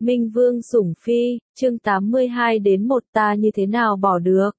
Minh Vương sủng phi, chương 82 đến 1 ta như thế nào bỏ được.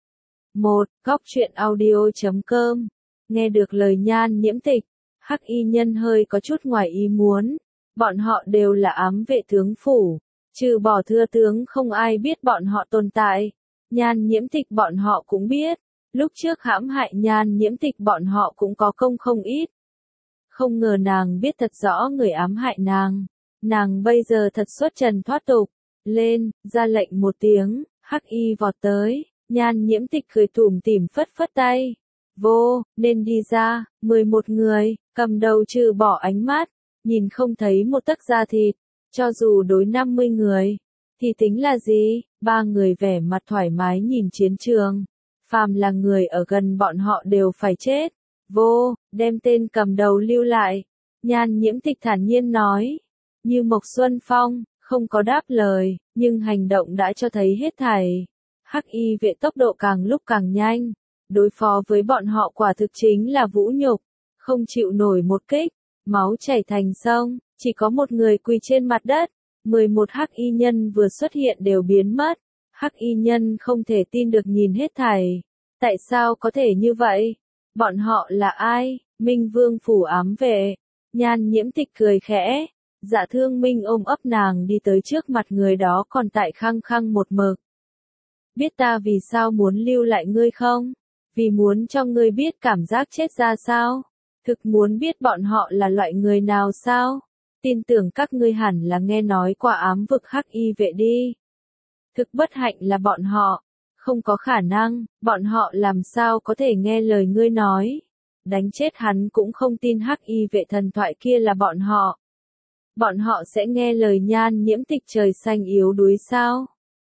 1. Góc truyện audio.com. Nghe được lời Nhan Nhiễm Tịch, Hắc Y Nhân hơi có chút ngoài ý muốn. Bọn họ đều là ám vệ tướng phủ, trừ bỏ thưa tướng không ai biết bọn họ tồn tại. Nhan Nhiễm Tịch bọn họ cũng biết, lúc trước hãm hại Nhan Nhiễm Tịch bọn họ cũng có công không ít. Không ngờ nàng biết thật rõ người ám hại nàng. Nàng bây giờ thật xuất trần thoát tục, lên, ra lệnh một tiếng, Hắc Y vọt tới, Nhan Nhiễm Tịch cười tủm tỉm phất phất tay. Vô, nên đi ra, 11 người, cầm đầu trừ bỏ ánh mắt, nhìn không thấy một tấc da thịt, cho dù đối 50 người, thì tính là gì, 3 người vẻ mặt thoải mái nhìn chiến trường, phàm là người ở gần bọn họ đều phải chết. Vô, đem tên cầm đầu lưu lại, Nhan Nhiễm Tịch thản nhiên nói. Như Mộc Xuân Phong, không có đáp lời, nhưng hành động đã cho thấy hết thảy. Hắc Y vệ tốc độ càng lúc càng nhanh, đối phó với bọn họ quả thực chính là vũ nhục, không chịu nổi một kích, máu chảy thành sông, chỉ có một người quỳ trên mặt đất, 11 Hắc Y nhân vừa xuất hiện đều biến mất. Hắc Y nhân không thể tin được nhìn hết thảy. Tại sao có thể như vậy? Bọn họ là ai? Minh Vương phủ ám vệ. Nhan Nhiễm Tịch cười khẽ. Dạ Thương Minh ôm ấp nàng đi tới trước mặt người đó còn tại khăng khăng một mực. Biết ta vì sao muốn lưu lại ngươi không? Vì muốn cho ngươi biết cảm giác chết ra sao? Thực muốn biết bọn họ là loại người nào sao? Tin tưởng các ngươi hẳn là nghe nói qua ám vực Hắc Y vệ đi. Thực bất hạnh là bọn họ. Không có khả năng, bọn họ làm sao có thể nghe lời ngươi nói. Đánh chết hắn cũng không tin Hắc Y vệ thần thoại kia là bọn họ. Bọn họ sẽ nghe lời Nhan Nhiễm Tịch trời xanh yếu đuối sao?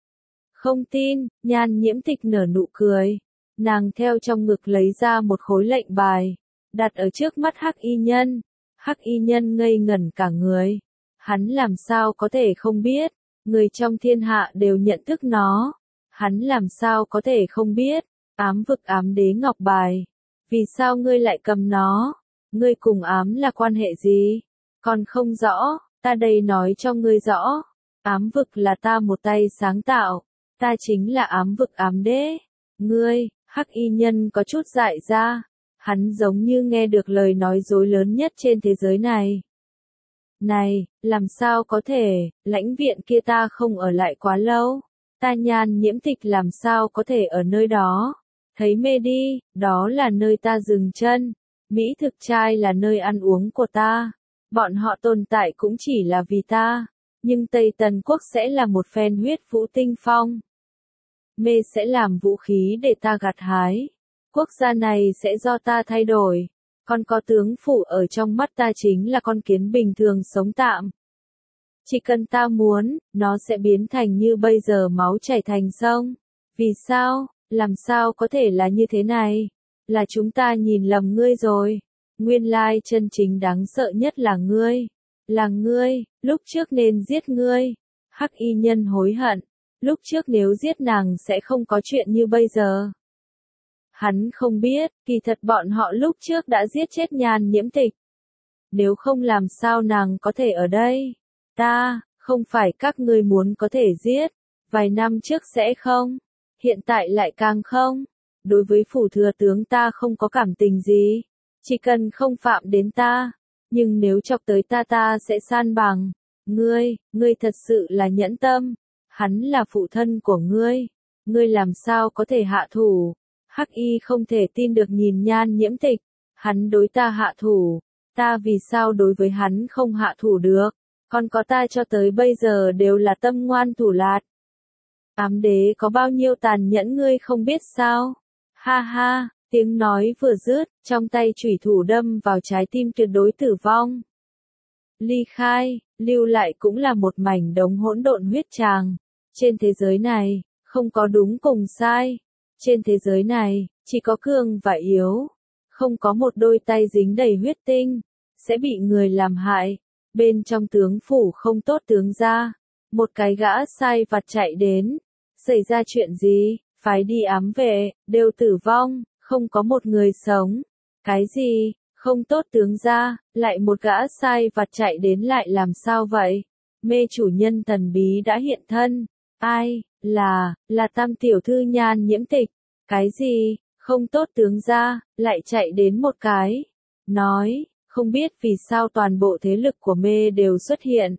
Không tin, Nhan Nhiễm Tịch nở nụ cười. Nàng theo trong ngực lấy ra một khối lệnh bài, đặt ở trước mắt Hắc Y nhân. Hắc Y nhân ngây ngẩn cả người. Hắn làm sao có thể không biết, người trong thiên hạ đều nhận thức nó. Hắn làm sao có thể không biết, ám vực ám đế ngọc bài. Vì sao ngươi lại cầm nó? Ngươi cùng ám là quan hệ gì? Còn không rõ, ta đây nói cho ngươi rõ. Ám vực là ta một tay sáng tạo, ta chính là ám vực ám đế. Ngươi, Hắc Y nhân có chút dại ra, hắn giống như nghe được lời nói dối lớn nhất trên thế giới này. Này, làm sao có thể, lãnh viện kia ta không ở lại quá lâu, ta Nhan Nhiễm Tịch làm sao có thể ở nơi đó, thấy mê đi, đó là nơi ta dừng chân, Mỹ thực trai là nơi ăn uống của ta. Bọn họ tồn tại cũng chỉ là vì ta, nhưng Tây Tần Quốc sẽ là một phen huyết vũ tinh phong. Mê sẽ làm vũ khí để ta gặt hái. Quốc gia này sẽ do ta thay đổi. Còn có tướng phủ ở trong mắt ta chính là con kiến bình thường sống tạm. Chỉ cần ta muốn, nó sẽ biến thành như bây giờ máu chảy thành sông. Vì sao? Làm sao có thể là như thế này? Là chúng ta nhìn lầm ngươi rồi. Nguyên lai chân chính đáng sợ nhất là ngươi. Là ngươi, lúc trước nên giết ngươi. Hắc Y nhân hối hận. Lúc trước nếu giết nàng sẽ không có chuyện như bây giờ. Hắn không biết, kỳ thật bọn họ lúc trước đã giết chết Nhan Nhiễm Tịch. Nếu không làm sao nàng có thể ở đây? Ta, không phải các ngươi muốn có thể giết. Vài năm trước sẽ không. Hiện tại lại càng không. Đối với phủ thừa tướng ta không có cảm tình gì. Chỉ cần không phạm đến ta, nhưng nếu chọc tới ta sẽ san bằng. Ngươi thật sự là nhẫn tâm. Hắn là phụ thân của ngươi làm sao có thể hạ thủ? Hắc Y không thể tin được nhìn Nhan Nhiễm Tịch. Hắn đối ta hạ thủ, ta vì sao đối với hắn không hạ thủ được? Còn có ta cho tới bây giờ đều là tâm ngoan thủ lạt. Ám đế có bao nhiêu tàn nhẫn ngươi không biết sao? Ha ha. Tiếng nói vừa dứt, trong tay chủy thủ đâm vào trái tim tuyệt đối tử vong. Ly khai, lưu lại cũng là một mảnh đống hỗn độn huyết tràng. Trên thế giới này, không có đúng cùng sai. Trên thế giới này, chỉ có cường và yếu. Không có một đôi tay dính đầy huyết tinh, sẽ bị người làm hại. Bên trong tướng phủ không tốt tướng ra. Một cái gã sai vặt chạy đến. Xảy ra chuyện gì? Phái đi ám vệ, đều tử vong. Không có một người sống. Cái gì? Không tốt tướng ra, lại một gã sai vặt chạy đến lại làm sao vậy? mê chủ nhân thần bí đã hiện thân. Ai, là Tam tiểu thư Nhan Nhiễm Tịch. Cái gì, không tốt tướng gia, lại chạy đến một cái. Nói, không biết vì sao toàn bộ thế lực của mê đều xuất hiện.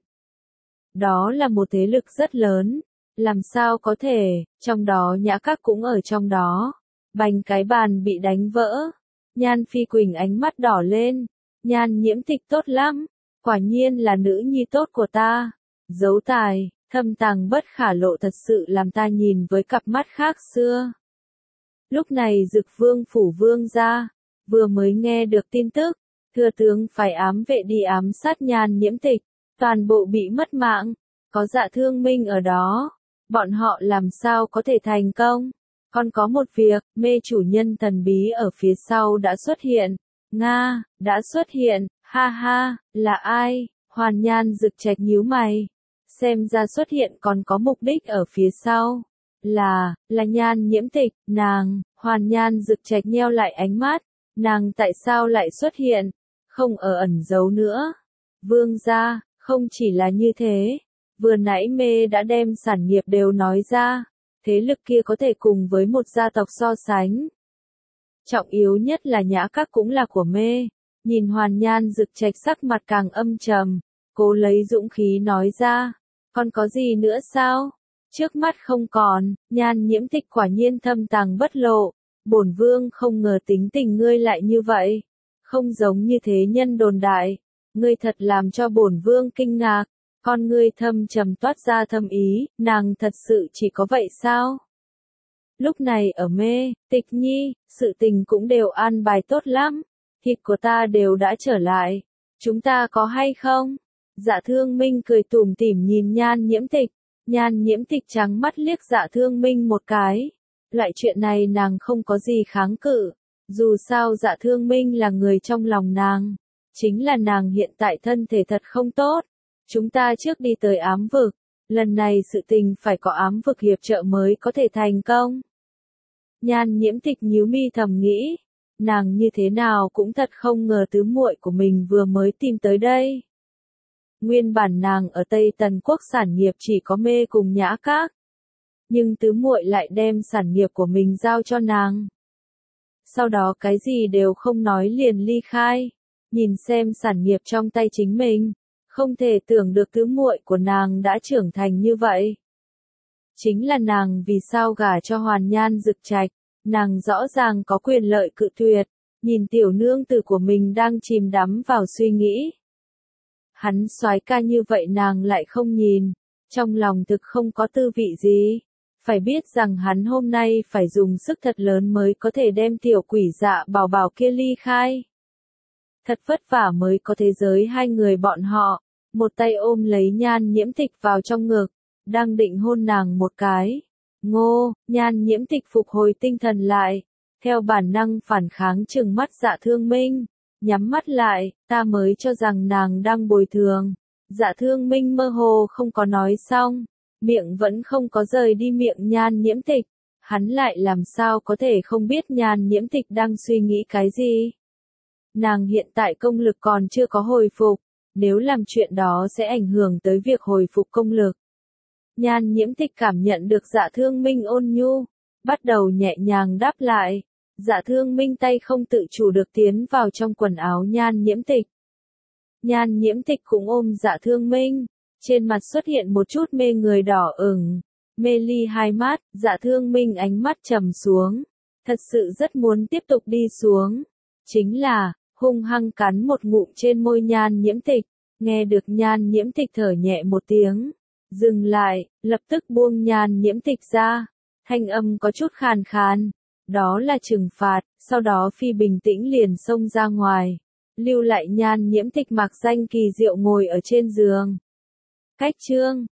Đó là một thế lực rất lớn. Làm sao có thể, trong đó Nhã Các cũng ở trong đó. Bành cái bàn bị đánh vỡ. Nhan Phi Quỳnh ánh mắt đỏ lên. Nhan Nhiễm Tịch tốt lắm. Quả nhiên là nữ nhi tốt của ta. Giấu tài, thâm tàng bất khả lộ thật sự làm ta nhìn với cặp mắt khác xưa. Lúc này Dực Vương phủ vương gia, vừa mới nghe được tin tức, thừa tướng phải ám vệ đi ám sát Nhan Nhiễm Tịch, toàn bộ bị mất mạng, có Dạ Thương Minh ở đó, bọn họ làm sao có thể thành công. Còn có một việc, mê chủ nhân thần bí ở phía sau đã xuất hiện. Nga, đã xuất hiện, ha ha, là ai? Hoàn Nhan Dực Trạch nhíu mày. Xem ra xuất hiện còn có mục đích ở phía sau. Là Nhan Nhiễm Tịch, nàng. Hoàn Nhan Dực Trạch nheo lại ánh mắt. Nàng tại sao lại xuất hiện? Không ở ẩn giấu nữa. Vương gia, không chỉ là như thế. Vừa nãy mê đã đem sản nghiệp đều nói ra. Thế lực kia có thể cùng với một gia tộc so sánh. Trọng yếu nhất là Nhã Các cũng là của mê. Nhìn Hoàn Nhan Dực Trạch sắc mặt càng âm trầm. Cố lấy dũng khí nói ra. Còn có gì nữa sao? Trước mắt không còn, Nhan Nhiễm Tịch quả nhiên thâm tàng bất lộ. Bổn vương không ngờ tính tình ngươi lại như vậy. Không giống như thế nhân đồn đại. Ngươi thật làm cho bổn vương kinh ngạc. Con ngươi thâm trầm toát ra thâm ý, nàng thật sự chỉ có vậy sao? Lúc này ở mê, Tịch Nhi, sự tình cũng đều an bài tốt lắm. Thịt của ta đều đã trở lại. Chúng ta có hay không? Dạ Thương Minh cười tủm tỉm nhìn Nhan Nhiễm Tịch. Nhan Nhiễm Tịch trắng mắt liếc Dạ Thương Minh một cái. Loại chuyện này nàng không có gì kháng cự. Dù sao Dạ Thương Minh là người trong lòng nàng. Chính là nàng hiện tại thân thể thật không tốt. Chúng ta trước đi tới ám vực. Lần này sự tình phải có ám vực hiệp trợ mới có thể thành công. Nhan Nhiễm Tịch nhíu mi thầm nghĩ. Nàng như thế nào cũng thật không ngờ tứ muội của mình vừa mới tìm tới đây. Nguyên bản nàng ở Tây Tần Quốc sản nghiệp chỉ có mê cùng Nhã Các. Nhưng tứ muội lại đem sản nghiệp của mình giao cho nàng. Sau đó cái gì đều không nói liền ly khai. Nhìn xem sản nghiệp trong tay chính mình. Không thể tưởng được tứ muội của nàng đã trưởng thành như vậy. Chính là nàng vì sao gả cho Hoàn Nhan Dực Trạch. Nàng rõ ràng có quyền lợi cự tuyệt. Nhìn tiểu nương tử của mình đang chìm đắm vào suy nghĩ. Hắn soái ca như vậy nàng lại không nhìn. Trong lòng thực không có tư vị gì. Phải biết rằng hắn hôm nay phải dùng sức thật lớn mới có thể đem tiểu quỷ Dạ Bảo Bảo kia ly khai. Thật vất vả mới có thế giới hai người bọn họ. Một tay ôm lấy Nhan Nhiễm Tịch vào trong ngực. Đang định hôn nàng một cái. Ngô, Nhan Nhiễm Tịch phục hồi tinh thần lại. Theo bản năng phản kháng trừng mắt Dạ Thương Minh. Nhắm mắt lại, ta mới cho rằng nàng đang bồi thường. Dạ Thương Minh mơ hồ không có nói xong. Miệng vẫn không có rời đi miệng Nhan Nhiễm Tịch. Hắn lại làm sao có thể không biết Nhan Nhiễm Tịch đang suy nghĩ cái gì. Nàng hiện tại công lực còn chưa có hồi phục. Nếu làm chuyện đó sẽ ảnh hưởng tới việc hồi phục công lực. Nhan Nhiễm Tịch cảm nhận được Dạ Thương Minh ôn nhu. Bắt đầu nhẹ nhàng đáp lại. Dạ Thương Minh tay không tự chủ được tiến vào trong quần áo Nhan Nhiễm Tịch. Nhan Nhiễm Tịch cũng ôm Dạ Thương Minh. Trên mặt xuất hiện một chút mê người đỏ ửng. Mê ly hai mắt, Dạ Thương Minh ánh mắt trầm xuống. Thật sự rất muốn tiếp tục đi xuống. Chính là, hung hăng cắn một ngụm trên môi Nhan Nhiễm Tịch. Nghe được Nhan Nhiễm Tịch thở nhẹ một tiếng. Dừng lại, lập tức buông Nhan Nhiễm Tịch ra. Thanh âm có chút khàn khàn. Đó là trừng phạt, sau đó Phi bình tĩnh liền xông ra ngoài. Lưu lại Nhan Nhiễm Tịch mặc danh kỳ diệu ngồi ở trên giường. Cách chương